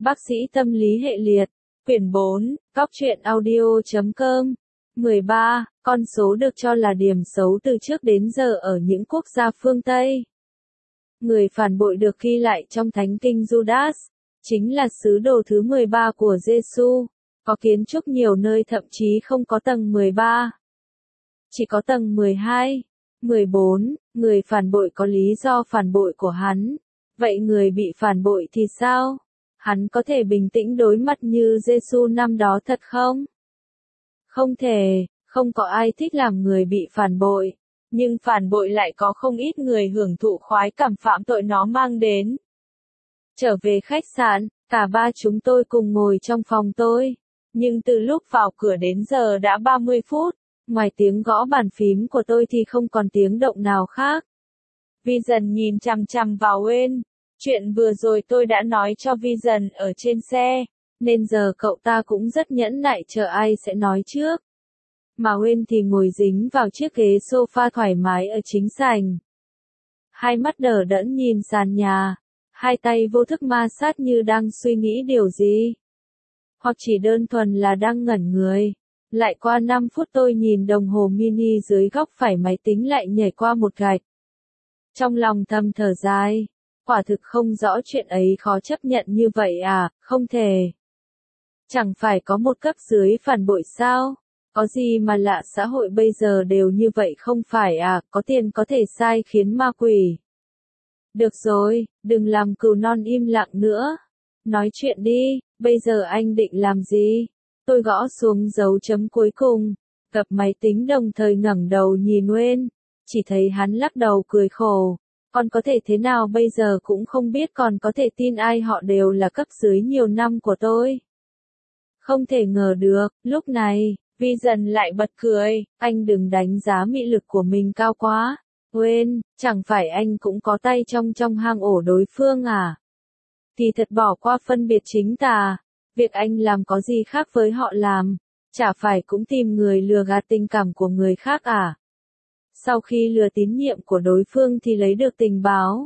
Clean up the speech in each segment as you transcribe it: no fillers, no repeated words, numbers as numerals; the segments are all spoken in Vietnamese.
Bác sĩ tâm lý hệ liệt, quyển 4, góc truyện audio.com. 13. Con số được cho là điểm xấu từ trước đến giờ ở những quốc gia phương Tây. Người phản bội được ghi lại trong Thánh Kinh Judas, chính là sứ đồ thứ 13 của Giêsu, có kiến trúc nhiều nơi thậm chí không có tầng 13. Chỉ có tầng 12. 14. Người phản bội có lý do phản bội của hắn. Vậy người bị phản bội thì sao? Hắn có thể bình tĩnh đối mặt như Giêsu năm đó thật không? Không thể, không có ai thích làm người bị phản bội, nhưng phản bội lại có không ít người hưởng thụ khoái cảm phạm tội nó mang đến. Trở về khách sạn, cả ba chúng tôi cùng ngồi trong phòng tôi, nhưng từ lúc vào cửa đến giờ đã 30 phút, ngoài tiếng gõ bàn phím của tôi thì không còn tiếng động nào khác. Vision nhìn chằm chằm vào Wayne. Chuyện vừa rồi tôi đã nói cho Vision ở trên xe, nên giờ cậu ta cũng rất nhẫn nại chờ ai sẽ nói trước. Mà Wayne thì ngồi dính vào chiếc ghế sofa thoải mái ở chính sảnh. Hai mắt đờ đẫn nhìn sàn nhà, hai tay vô thức ma sát như đang suy nghĩ điều gì. Hoặc chỉ đơn thuần là đang ngẩn người. Lại qua 5 phút tôi nhìn đồng hồ mini dưới góc phải máy tính lại nhảy qua một gạch. Trong lòng thầm thở dài. Quả thực không rõ chuyện ấy khó chấp nhận như vậy à, không thể. Chẳng phải có một cấp dưới phản bội sao? Có gì mà lạ, xã hội bây giờ đều như vậy không phải à, có tiền có thể sai khiến ma quỷ. Được rồi, đừng làm cừu non im lặng nữa. Nói chuyện đi, bây giờ anh định làm gì? Tôi gõ xuống dấu chấm cuối cùng, cặp máy tính đồng thời ngẩng đầu nhìn Wayne, chỉ thấy hắn lắc đầu cười khổ. Còn có thể thế nào bây giờ cũng không biết, còn có thể tin ai, họ đều là cấp dưới nhiều năm của tôi. Không thể ngờ được, lúc này, Vision lại bật cười, anh đừng đánh giá mị lực của mình cao quá. Wayne, chẳng phải anh cũng có tay trong hang ổ đối phương à? Thì thật bỏ qua phân biệt chính tà, việc anh làm có gì khác với họ làm, chả phải cũng tìm người lừa gạt tình cảm của người khác à? Sau khi lừa tín nhiệm của đối phương thì lấy được tình báo.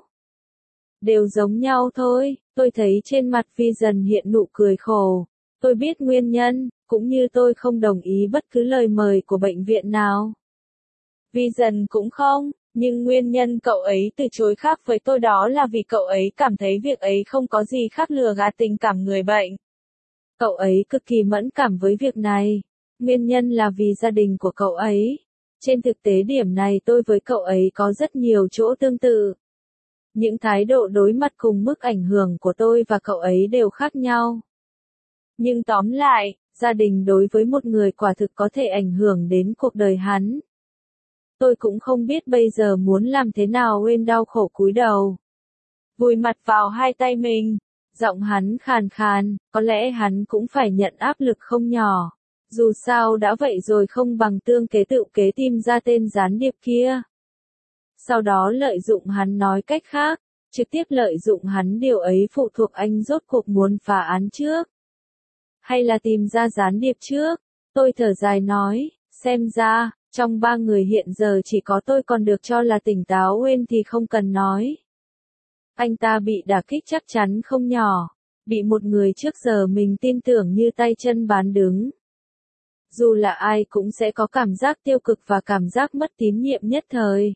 Đều giống nhau thôi, tôi thấy trên mặt Vision hiện nụ cười khổ. Tôi biết nguyên nhân, cũng như tôi không đồng ý bất cứ lời mời của bệnh viện nào. Vision cũng không, nhưng nguyên nhân cậu ấy từ chối khác với tôi đó là vì cậu ấy cảm thấy việc ấy không có gì khác lừa gạt tình cảm người bệnh. Cậu ấy cực kỳ mẫn cảm với việc này. Nguyên nhân là vì gia đình của cậu ấy. Trên thực tế điểm này tôi với cậu ấy có rất nhiều chỗ tương tự. Những thái độ đối mặt cùng mức ảnh hưởng của tôi và cậu ấy đều khác nhau. Nhưng tóm lại, gia đình đối với một người quả thực có thể ảnh hưởng đến cuộc đời hắn. Tôi cũng không biết bây giờ muốn làm thế nào. Wayne đau khổ cúi đầu, vùi mặt vào hai tay mình, giọng hắn khàn khàn, có lẽ hắn cũng phải nhận áp lực không nhỏ. Dù sao đã vậy rồi không bằng tương kế tự kế tìm ra tên gián điệp kia. Sau đó lợi dụng hắn, nói cách khác, trực tiếp lợi dụng hắn, điều ấy phụ thuộc anh rốt cuộc muốn phá án trước. Hay là tìm ra gián điệp trước? Tôi thở dài nói, xem ra, trong ba người hiện giờ chỉ có tôi còn được cho là tỉnh táo. Wayne thì không cần nói. Anh ta bị đả kích chắc chắn không nhỏ, bị một người trước giờ mình tin tưởng như tay chân bán đứng. Dù là ai cũng sẽ có cảm giác tiêu cực và cảm giác mất tín nhiệm nhất thời.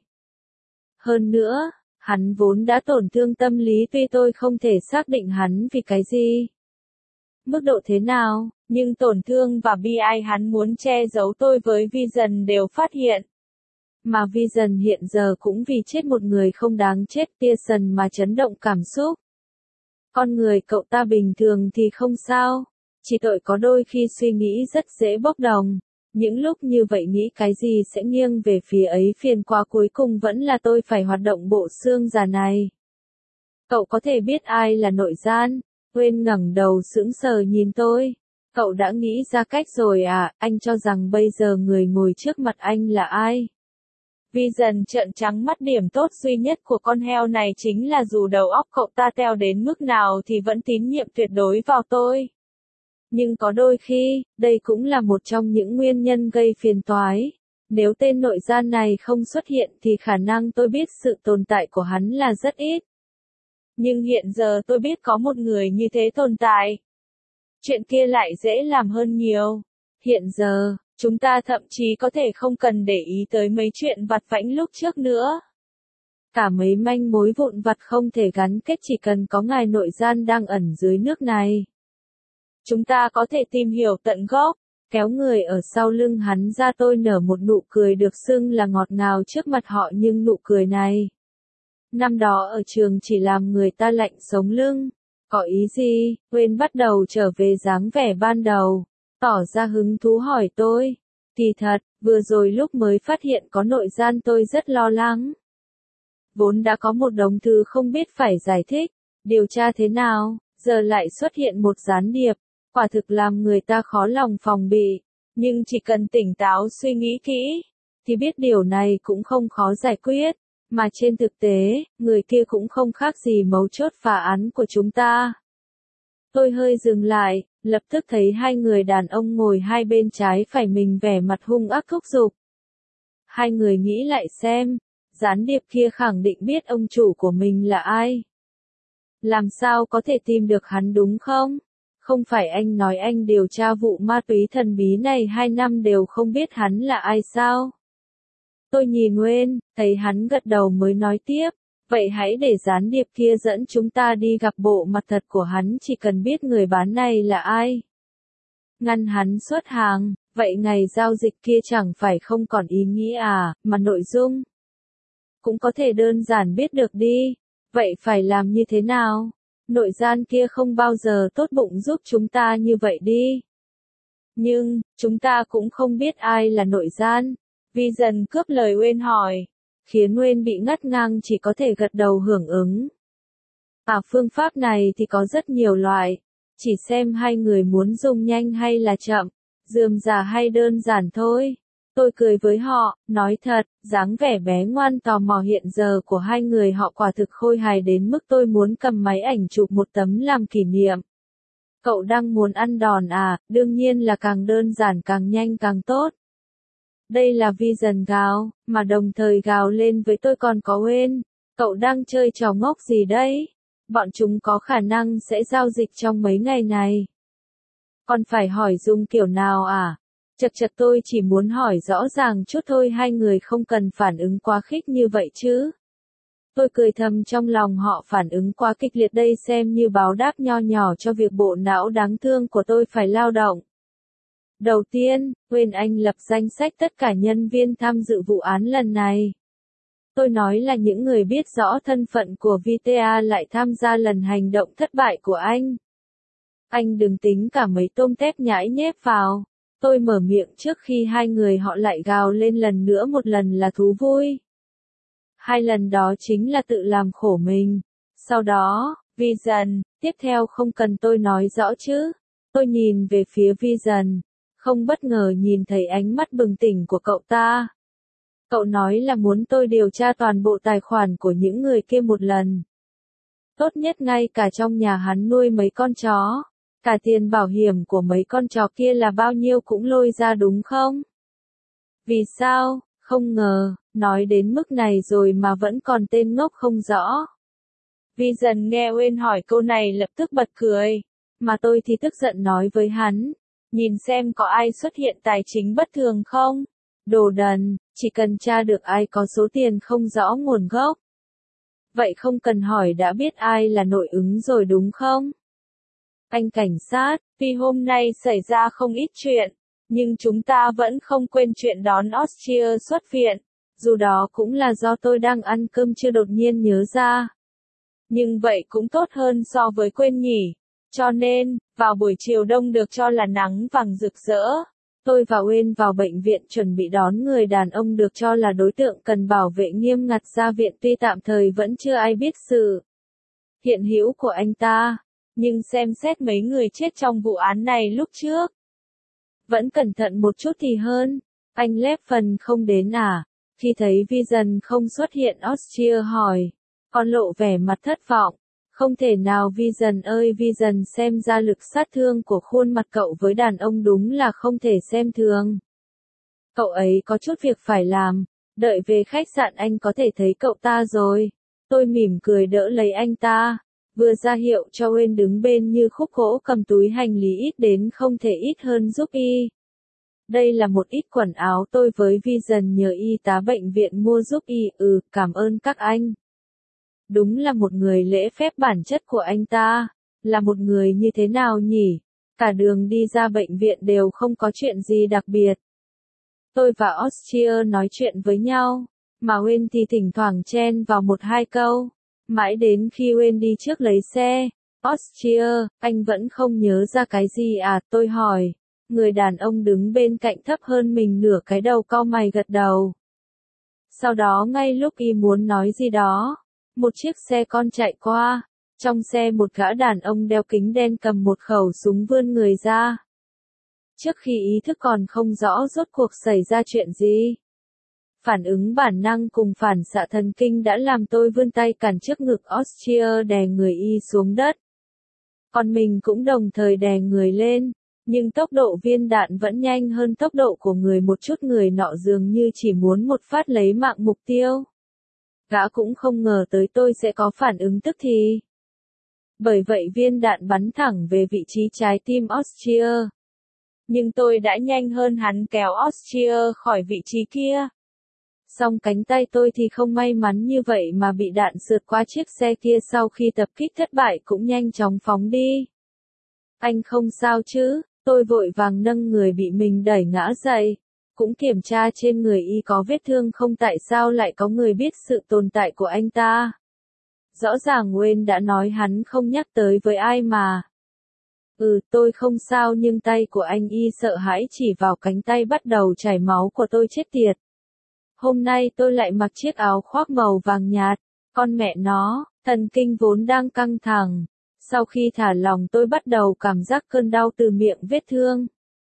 Hơn nữa, hắn vốn đã tổn thương tâm lý, tuy tôi không thể xác định hắn vì cái gì, mức độ thế nào, nhưng tổn thương và bi ai hắn muốn che giấu tôi với Vision đều phát hiện. Mà Vision hiện giờ cũng vì chết một người không đáng chết Pearson mà chấn động cảm xúc. Con người cậu ta bình thường thì không sao, chỉ tội có đôi khi suy nghĩ rất dễ bốc đồng. Những lúc như vậy nghĩ cái gì sẽ nghiêng về phía ấy, phiền quá cuối cùng vẫn là tôi phải hoạt động bộ xương già này. Cậu có thể biết ai là nội gian? Wayne ngẩng đầu sững sờ nhìn tôi. Cậu đã nghĩ ra cách rồi à? Anh cho rằng bây giờ người ngồi trước mặt anh là ai? Vision trợn trắng mắt, điểm tốt duy nhất của con heo này chính là dù đầu óc cậu ta teo đến mức nào thì vẫn tín nhiệm tuyệt đối vào tôi. Nhưng có đôi khi, đây cũng là một trong những nguyên nhân gây phiền toái. Nếu tên nội gian này không xuất hiện thì khả năng tôi biết sự tồn tại của hắn là rất ít. Nhưng hiện giờ tôi biết có một người như thế tồn tại. Chuyện kia lại dễ làm hơn nhiều. Hiện giờ, chúng ta thậm chí có thể không cần để ý tới mấy chuyện vặt vãnh lúc trước nữa. Cả mấy manh mối vụn vặt không thể gắn kết chỉ cần có ngài nội gian đang ẩn dưới nước này. Chúng ta có thể tìm hiểu tận gốc, kéo người ở sau lưng hắn ra. Tôi nở một nụ cười được xưng là ngọt ngào trước mặt họ, nhưng nụ cười này năm đó ở trường chỉ làm người ta lạnh sống lưng. Có ý gì? Quên bắt đầu trở về dáng vẻ ban đầu, tỏ ra hứng thú hỏi tôi. Kỳ thật, vừa rồi lúc mới phát hiện có nội gian tôi rất lo lắng. Vốn đã có một đống thứ không biết phải giải thích, điều tra thế nào, giờ lại xuất hiện một gián điệp, quả thực làm người ta khó lòng phòng bị. Nhưng chỉ cần tỉnh táo suy nghĩ kỹ, thì biết điều này cũng không khó giải quyết. Mà trên thực tế, người kia cũng không khác gì mấu chốt phá án của chúng ta. Tôi hơi dừng lại, lập tức thấy hai người đàn ông ngồi hai bên trái phải mình vẻ mặt hung ác thúc giục. Hai người nghĩ lại xem, gián điệp kia khẳng định biết ông chủ của mình là ai. Làm sao có thể tìm được hắn đúng không? Không phải anh nói anh điều tra vụ ma túy thần bí này 2 năm đều không biết hắn là ai sao? Tôi nhìn Nguyên, thấy hắn gật đầu mới nói tiếp, vậy hãy để gián điệp kia dẫn chúng ta đi gặp bộ mặt thật của hắn, chỉ cần biết người bán này là ai. Ngăn hắn xuất hàng, vậy ngày giao dịch kia chẳng phải không còn ý nghĩa à, mà nội dung cũng có thể đơn giản biết được đi. Vậy phải làm như thế nào? Nội gian kia không bao giờ tốt bụng giúp chúng ta như vậy đi. Nhưng, chúng ta cũng không biết ai là nội gian. Vi dần cướp lời Nguyên hỏi, khiến Nguyên bị ngắt ngang chỉ có thể gật đầu hưởng ứng. Phương pháp này thì có rất nhiều loại, chỉ xem hai người muốn dùng nhanh hay là chậm, rườm rà hay đơn giản thôi. Tôi cười với họ, nói thật, dáng vẻ bé ngoan tò mò hiện giờ của hai người họ quả thực khôi hài đến mức tôi muốn cầm máy ảnh chụp một tấm làm kỷ niệm. Cậu đang muốn ăn đòn à? Đương nhiên là càng đơn giản càng nhanh càng tốt. Đây là Vision gào, mà đồng thời gào lên với tôi còn có Wayne. Cậu đang chơi trò ngốc gì đấy? Bọn chúng có khả năng sẽ giao dịch trong mấy ngày này. Còn phải hỏi dùng kiểu nào à? Chật tôi chỉ muốn hỏi rõ ràng chút thôi, hai người không cần phản ứng quá khích như vậy chứ. Tôi cười thầm trong lòng, họ phản ứng quá kịch liệt đây xem như báo đáp nho nhỏ cho việc bộ não đáng thương của tôi phải lao động. Đầu tiên, Quên Anh lập danh sách tất cả nhân viên tham dự vụ án lần này. Tôi nói là những người biết rõ thân phận của VTA lại tham gia lần hành động thất bại của anh. Anh đừng tính cả mấy tôm tép nhãi nhép vào. Tôi mở miệng trước khi hai người họ lại gào lên lần nữa, một lần là thú vui. 2 lần đó chính là tự làm khổ mình. Sau đó, Vision, tiếp theo không cần tôi nói rõ chứ. Tôi nhìn về phía Vision, không bất ngờ nhìn thấy ánh mắt bừng tỉnh của cậu ta. Cậu nói là muốn tôi điều tra toàn bộ tài khoản của những người kia một lần. Tốt nhất ngay cả trong nhà hắn nuôi mấy con chó. Cả tiền bảo hiểm của mấy con chó kia là bao nhiêu cũng lôi ra đúng không? Vì sao? Không ngờ, nói đến mức này rồi mà vẫn còn tên ngốc không rõ. Vision nghe Wayne hỏi câu này lập tức bật cười. Mà tôi thì tức giận nói với hắn. Nhìn xem có ai xuất hiện tài chính bất thường không? Đồ đần, chỉ cần tra được ai có số tiền không rõ nguồn gốc. Vậy không cần hỏi đã biết ai là nội ứng rồi đúng không? Anh cảnh sát, tuy hôm nay xảy ra không ít chuyện, nhưng chúng ta vẫn không quên chuyện đón Austria xuất viện, dù đó cũng là do tôi đang ăn cơm chưa đột nhiên nhớ ra. Nhưng vậy cũng tốt hơn so với quên nhỉ. Cho nên, vào buổi chiều đông được cho là nắng vàng rực rỡ, tôi và Wayne vào bệnh viện chuẩn bị đón người đàn ông được cho là đối tượng cần bảo vệ nghiêm ngặt ra viện, tuy tạm thời vẫn chưa ai biết sự hiện hữu của anh ta. Nhưng xem xét mấy người chết trong vụ án này lúc trước, vẫn cẩn thận một chút thì hơn. Anh Lép phần không đến à? Khi thấy Vision không xuất hiện, Austria hỏi. Con lộ vẻ mặt thất vọng. Không thể nào Vision ơi Vision, xem ra lực sát thương của khuôn mặt cậu với đàn ông đúng là không thể xem thường. Cậu ấy có chút việc phải làm. Đợi về khách sạn anh có thể thấy cậu ta rồi. Tôi mỉm cười đỡ lấy anh ta. vừa ra hiệu cho Wayne đứng bên như khúc gỗ cầm túi hành lý ít đến không thể ít hơn giúp y. Đây là một ít quần áo tôi với Vision nhờ y tá bệnh viện mua giúp y, cảm ơn các anh. Đúng là một người lễ phép bản chất của anh ta, là một người như thế nào nhỉ? Cả đường đi ra bệnh viện đều không có chuyện gì đặc biệt. Tôi và Austria nói chuyện với nhau, mà Wayne thì thỉnh thoảng chen vào một hai câu. Mãi đến khi Wayne đi trước lấy xe, Austria, anh vẫn không nhớ ra cái gì à? Tôi hỏi. Người đàn ông đứng bên cạnh thấp hơn mình nửa cái đầu cau mày gật đầu. Sau đó ngay lúc y muốn nói gì đó, một chiếc xe con chạy qua. Trong xe một gã đàn ông đeo kính đen cầm một khẩu súng vươn người ra. Trước khi ý thức còn không rõ rốt cuộc xảy ra chuyện gì. Phản ứng bản năng cùng phản xạ thần kinh đã làm tôi vươn tay cản trước ngực Austria đè người y xuống đất. Còn mình cũng đồng thời đè người lên, nhưng tốc độ viên đạn vẫn nhanh hơn tốc độ của người một chút. Người nọ dường như chỉ muốn một phát lấy mạng mục tiêu. Gã cũng không ngờ tới tôi sẽ có phản ứng tức thì. Bởi vậy viên đạn bắn thẳng về vị trí trái tim Austria. Nhưng tôi đã nhanh hơn hắn kéo Austria khỏi vị trí kia. Song cánh tay tôi thì không may mắn như vậy mà bị đạn sượt qua chiếc xe kia. Sau khi tập kích thất bại cũng nhanh chóng phóng đi. Anh không sao chứ? Tôi vội vàng nâng người bị mình đẩy ngã dậy. Cũng kiểm tra trên người y có vết thương không, tại sao lại có người biết sự tồn tại của anh ta. Rõ ràng Wayne đã nói hắn không nhắc tới với ai mà. Tôi không sao, nhưng tay của anh y sợ hãi chỉ vào cánh tay bắt đầu chảy máu của tôi. Chết tiệt. Hôm nay tôi lại mặc chiếc áo khoác màu vàng nhạt. Con mẹ nó, thần kinh vốn đang căng thẳng. Sau khi thả lỏng tôi bắt đầu cảm giác cơn đau từ miệng vết thương.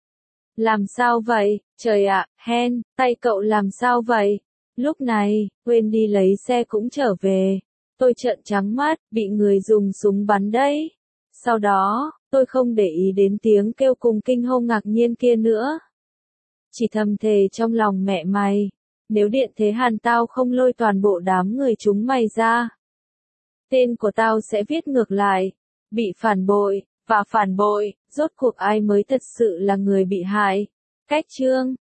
Làm sao vậy? Trời ạ, Hen, tay cậu làm sao vậy? Lúc này, Wayne đi lấy xe cũng trở về. Tôi trợn trắng mắt, bị người dùng súng bắn đấy. Sau đó, tôi không để ý đến tiếng kêu cùng kinh hô ngạc nhiên kia nữa. Chỉ thầm thề trong lòng, mẹ mày, nếu điện thế Hàn tao không lôi toàn bộ đám người chúng mày ra. Tên của tao sẽ viết ngược lại. Bị phản bội, và phản bội, rốt cuộc ai mới thật sự là người bị hại. Cách chương